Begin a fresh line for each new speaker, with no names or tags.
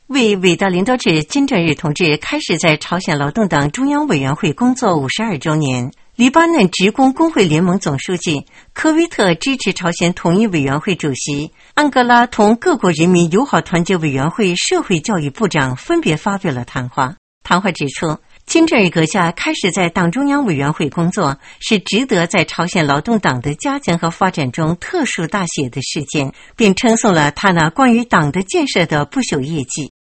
为伟大领导者金正日同志开始在朝鲜劳动党中央委员会工作52周年，黎巴嫩职工工会联盟总书记、科威特支持朝鲜统一委员会主席、安哥拉同各国人民友好团结委员会社会教育部长分别发表了谈话。谈话指出，金正日阁下开始在党中央委员会工作，是值得在朝鲜劳动党的加强和发展中特殊大写的事件，并称颂了他那关于党的建设的不朽业绩。